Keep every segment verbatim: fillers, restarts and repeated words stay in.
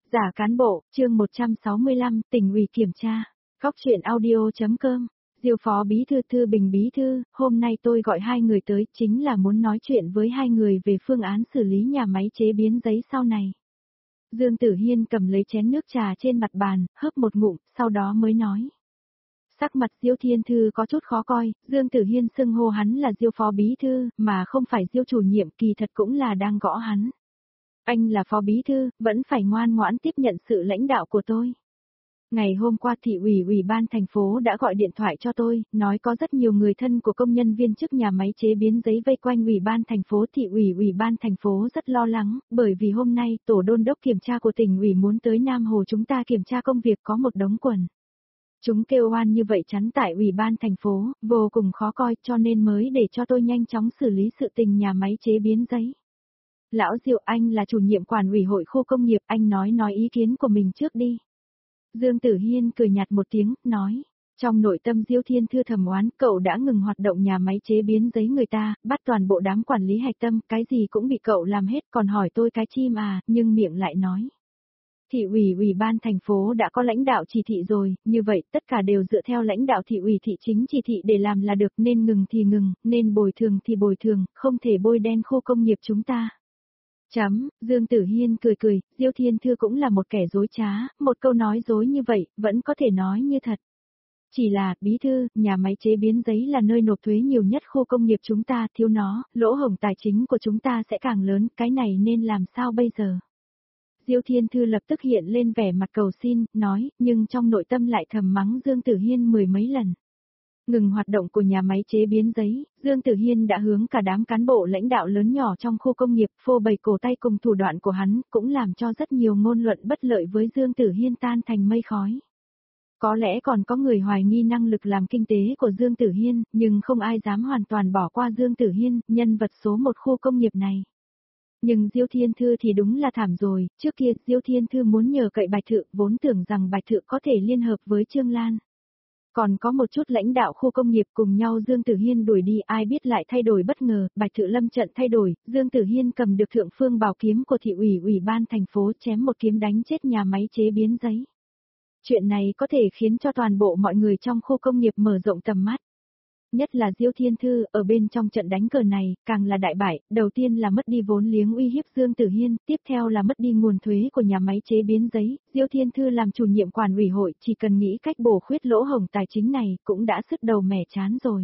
Giả cán bộ, chương một trăm sáu mươi lăm, tỉnh ủy kiểm tra. Góc truyện audio.com. Diêu phó bí thư Thư Bình bí thư, hôm nay tôi gọi hai người tới chính là muốn nói chuyện với hai người về phương án xử lý nhà máy chế biến giấy sau này. Dương Tử Hiên cầm lấy chén nước trà trên mặt bàn, hớp một ngụm, sau đó mới nói. Sắc mặt Diêu Thiên Thư có chút khó coi, Dương Tử Hiên xưng hô hắn là Diêu phó bí thư, mà không phải Diêu chủ nhiệm, kỳ thật cũng là đang gõ hắn. Anh là phó bí thư, vẫn phải ngoan ngoãn tiếp nhận sự lãnh đạo của tôi. Ngày hôm qua thị ủy ủy ban thành phố đã gọi điện thoại cho tôi, nói có rất nhiều người thân của công nhân viên chức nhà máy chế biến giấy vây quanh ủy ban thành phố. Thị ủy ủy ban thành phố rất lo lắng, bởi vì hôm nay tổ đôn đốc kiểm tra của tỉnh ủy muốn tới Nam Hồ chúng ta kiểm tra công việc có một đống quần. Chúng kêu oan như vậy chắn tại ủy ban thành phố, vô cùng khó coi cho nên mới để cho tôi nhanh chóng xử lý sự tình nhà máy chế biến giấy. Lão Diệu, anh là chủ nhiệm quản ủy hội khu công nghiệp, anh nói nói ý kiến của mình trước đi. Dương Tử Hiên cười nhạt một tiếng, nói, trong nội tâm Diêu Thiên Thư thầm oán, cậu đã ngừng hoạt động nhà máy chế biến giấy người ta, bắt toàn bộ đám quản lý hạch tâm, cái gì cũng bị cậu làm hết, còn hỏi tôi cái chim à, nhưng miệng lại nói. Thị ủy ủy ban thành phố đã có lãnh đạo chỉ thị rồi, như vậy tất cả đều dựa theo lãnh đạo thị ủy thị chính chỉ thị để làm là được, nên ngừng thì ngừng, nên bồi thường thì bồi thường, không thể bôi đen khu công nghiệp chúng ta. Chấm, Dương Tử Hiên cười cười, Diêu Thiên Thư cũng là một kẻ dối trá, một câu nói dối như vậy, vẫn có thể nói như thật. Chỉ là, bí thư, nhà máy chế biến giấy là nơi nộp thuế nhiều nhất khu công nghiệp chúng ta, thiếu nó, lỗ hổng tài chính của chúng ta sẽ càng lớn, cái này nên làm sao bây giờ? Diêu Thiên Thư lập tức hiện lên vẻ mặt cầu xin, nói, nhưng trong nội tâm lại thầm mắng Dương Tử Hiên mười mấy lần. Ngừng hoạt động của nhà máy chế biến giấy, Dương Tử Hiên đã hướng cả đám cán bộ lãnh đạo lớn nhỏ trong khu công nghiệp phô bày cổ tay cùng thủ đoạn của hắn, cũng làm cho rất nhiều ngôn luận bất lợi với Dương Tử Hiên tan thành mây khói. Có lẽ còn có người hoài nghi năng lực làm kinh tế của Dương Tử Hiên, nhưng không ai dám hoàn toàn bỏ qua Dương Tử Hiên, nhân vật số một khu công nghiệp này. Nhưng Diêu Thiên Thư thì đúng là thảm rồi, trước kia Diêu Thiên Thư muốn nhờ cậy Bạch Thự, vốn tưởng rằng Bạch Thự có thể liên hợp với Trương Lan. Còn có một chút lãnh đạo khu công nghiệp cùng nhau Dương Tử Hiên đuổi đi, ai biết lại thay đổi bất ngờ, Bạch Thự lâm trận thay đổi, Dương Tử Hiên cầm được thượng phương bảo kiếm của thị ủy ủy ban thành phố chém một kiếm đánh chết nhà máy chế biến giấy. Chuyện này có thể khiến cho toàn bộ mọi người trong khu công nghiệp mở rộng tầm mắt. Nhất là Diêu Thiên Thư, ở bên trong trận đánh cờ này, càng là đại bại, đầu tiên là mất đi vốn liếng uy hiếp Dương Tử Hiên, tiếp theo là mất đi nguồn thuế của nhà máy chế biến giấy, Diêu Thiên Thư làm chủ nhiệm quản ủy hội, chỉ cần nghĩ cách bổ khuyết lỗ hổng tài chính này, cũng đã sứt đầu mẻ chán rồi.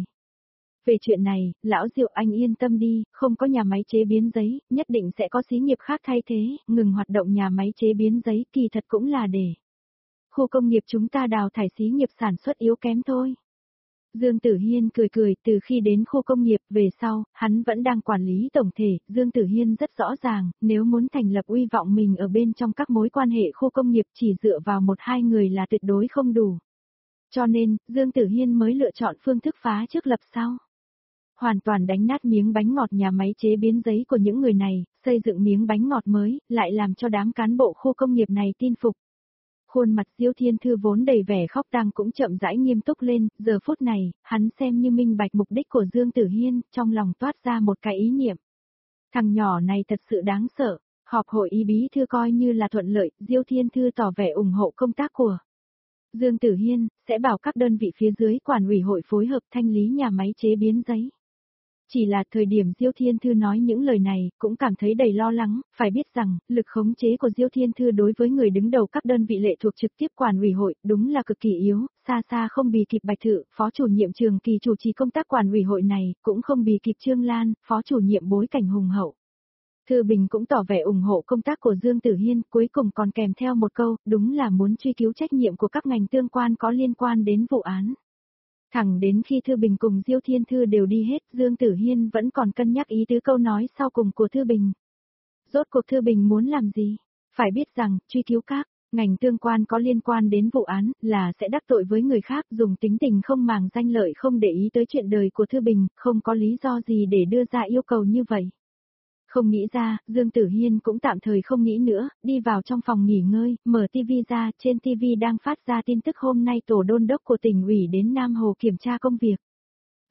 Về chuyện này, lão Diệu anh yên tâm đi, không có nhà máy chế biến giấy, nhất định sẽ có xí nghiệp khác thay thế, ngừng hoạt động nhà máy chế biến giấy, kỳ thật cũng là để khu công nghiệp chúng ta đào thải xí nghiệp sản xuất yếu kém thôi. Dương Tử Hiên cười cười, từ khi đến khu công nghiệp về sau, hắn vẫn đang quản lý tổng thể, Dương Tử Hiên rất rõ ràng, nếu muốn thành lập uy vọng mình ở bên trong các mối quan hệ khu công nghiệp chỉ dựa vào một hai người là tuyệt đối không đủ. Cho nên, Dương Tử Hiên mới lựa chọn phương thức phá trước lập sau. Hoàn toàn đánh nát miếng bánh ngọt nhà máy chế biến giấy của những người này, xây dựng miếng bánh ngọt mới, lại làm cho đám cán bộ khu công nghiệp này tin phục. Khuôn mặt Diêu Thiên Thư vốn đầy vẻ khóc tang cũng chậm rãi nghiêm túc lên, giờ phút này, hắn xem như minh bạch mục đích của Dương Tử Hiên, trong lòng toát ra một cái ý niệm. Thằng nhỏ này thật sự đáng sợ, họp hội ý bí thư coi như là thuận lợi, Diêu Thiên Thư tỏ vẻ ủng hộ công tác của Dương Tử Hiên, sẽ bảo các đơn vị phía dưới quản ủy hội phối hợp thanh lý nhà máy chế biến giấy. Chỉ là thời điểm Diêu Thiên Thư nói những lời này, cũng cảm thấy đầy lo lắng, phải biết rằng, lực khống chế của Diêu Thiên Thư đối với người đứng đầu các đơn vị lệ thuộc trực tiếp quản ủy hội, đúng là cực kỳ yếu, xa xa không bì kịp Bạch Thự, phó chủ nhiệm Trường Kỳ chủ trì công tác quản ủy hội này, cũng không bì kịp Trương Lan, phó chủ nhiệm bối cảnh hùng hậu. Thư Bình cũng tỏ vẻ ủng hộ công tác của Dương Tử Hiên, cuối cùng còn kèm theo một câu, đúng là muốn truy cứu trách nhiệm của các ngành tương quan có liên quan đến vụ án. Thẳng đến khi Thư Bình cùng Diêu Thiên Thư đều đi hết, Dương Tử Hiên vẫn còn cân nhắc ý tứ câu nói sau cùng của Thư Bình. Rốt cuộc Thư Bình muốn làm gì? Phải biết rằng, truy cứu các ngành tương quan có liên quan đến vụ án là sẽ đắc tội với người khác, dùng tính tình không màng danh lợi không để ý tới chuyện đời của Thư Bình, không có lý do gì để đưa ra yêu cầu như vậy. Không nghĩ ra, Dương Tử Hiên cũng tạm thời không nghĩ nữa, đi vào trong phòng nghỉ ngơi, mở tivi ra, trên tivi đang phát ra tin tức hôm nay tổ đôn đốc của tỉnh ủy đến Nam Hồ kiểm tra công việc.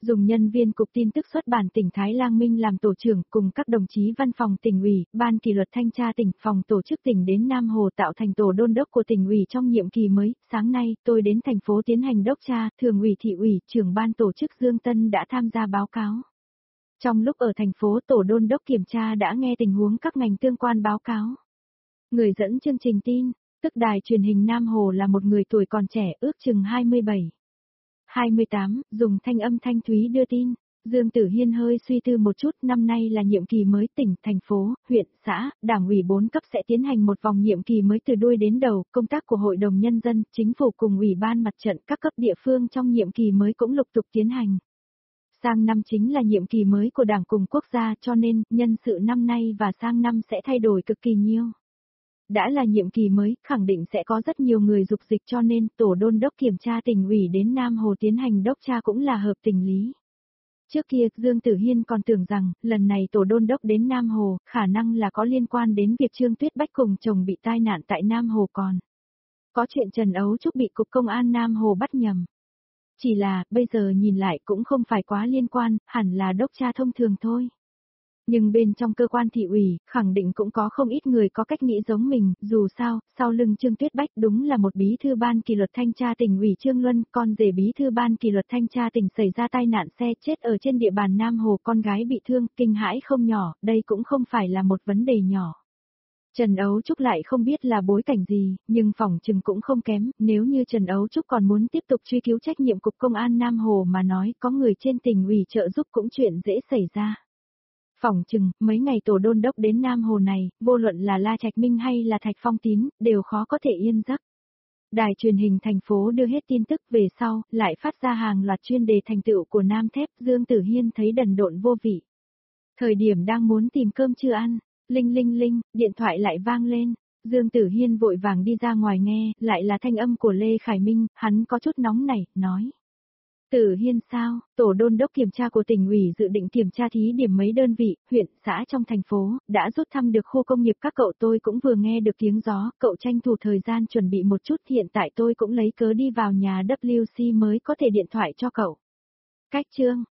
Dùng nhân viên cục tin tức xuất bản tỉnh Thái Lang Minh làm tổ trưởng cùng các đồng chí văn phòng tỉnh ủy, ban kỷ luật thanh tra tỉnh, phòng tổ chức tỉnh đến Nam Hồ tạo thành tổ đôn đốc của tỉnh ủy trong nhiệm kỳ mới. Sáng nay, tôi đến thành phố tiến hành đốc tra, thường ủy thị ủy, trưởng ban tổ chức Dương Tân đã tham gia báo cáo. Trong lúc ở thành phố, tổ đôn đốc kiểm tra đã nghe tình huống các ngành tương quan báo cáo. Người dẫn chương trình tin, tức đài truyền hình Nam Hồ là một người tuổi còn trẻ, ước chừng hai mươi bảy. hai mươi tám, dùng thanh âm thanh thúy đưa tin. Dương Tử Hiên hơi suy tư một chút, năm nay là nhiệm kỳ mới, tỉnh, thành phố, huyện, xã, đảng ủy bốn cấp sẽ tiến hành một vòng nhiệm kỳ mới từ đuôi đến đầu, công tác của Hội đồng Nhân dân, Chính phủ cùng Ủy ban Mặt trận các cấp địa phương trong nhiệm kỳ mới cũng lục tục tiến hành. Sang năm chính là nhiệm kỳ mới của Đảng cùng quốc gia, cho nên, nhân sự năm nay và sang năm sẽ thay đổi cực kỳ nhiều. Đã là nhiệm kỳ mới, khẳng định sẽ có rất nhiều người dục dịch, cho nên tổ đôn đốc kiểm tra tỉnh ủy đến Nam Hồ tiến hành đốc tra cũng là hợp tình lý. Trước kia, Dương Tử Hiên còn tưởng rằng, lần này tổ đôn đốc đến Nam Hồ, khả năng là có liên quan đến việc Trương Tuyết Bách cùng chồng bị tai nạn tại Nam Hồ còn. Có chuyện Trần Ấu Trúc bị Cục Công an Nam Hồ bắt nhầm. Chỉ là, bây giờ nhìn lại cũng không phải quá liên quan, hẳn là đốc tra thông thường thôi. Nhưng bên trong cơ quan thị ủy, khẳng định cũng có không ít người có cách nghĩ giống mình, dù sao, sau lưng Trương Tuyết Bách đúng là một bí thư ban kỷ luật thanh tra tỉnh ủy Trương Luân, con rể bí thư ban kỷ luật thanh tra tỉnh xảy ra tai nạn xe chết ở trên địa bàn Nam Hồ, con gái bị thương, kinh hãi không nhỏ, đây cũng không phải là một vấn đề nhỏ. Trần Ấu Trúc lại không biết là bối cảnh gì, nhưng phỏng chừng cũng không kém, nếu như Trần Ấu Trúc còn muốn tiếp tục truy cứu trách nhiệm Cục Công an Nam Hồ mà nói có người trên tỉnh ủy trợ giúp cũng chuyện dễ xảy ra. Phỏng chừng, mấy ngày tổ đôn đốc đến Nam Hồ này, vô luận là La Trạch Minh hay là Thạch Phong Tín, đều khó có thể yên giấc. Đài truyền hình thành phố đưa hết tin tức về sau, lại phát ra hàng loạt chuyên đề thành tựu của Nam Thép, Dương Tử Hiên thấy đần độn vô vị. Thời điểm đang muốn tìm cơm chưa ăn, linh linh linh, điện thoại lại vang lên. Dương Tử Hiên vội vàng đi ra ngoài nghe, lại là thanh âm của Lê Khải Minh, hắn có chút nóng nảy, nói. Tử Hiên sao, tổ đôn đốc kiểm tra của tỉnh ủy dự định kiểm tra thí điểm mấy đơn vị, huyện, xã trong thành phố, đã rút thăm được khu công nghiệp các cậu, tôi cũng vừa nghe được tiếng gió, cậu tranh thủ thời gian chuẩn bị một chút, hiện tại tôi cũng lấy cớ đi vào nhà W C mới có thể điện thoại cho cậu. Cách chương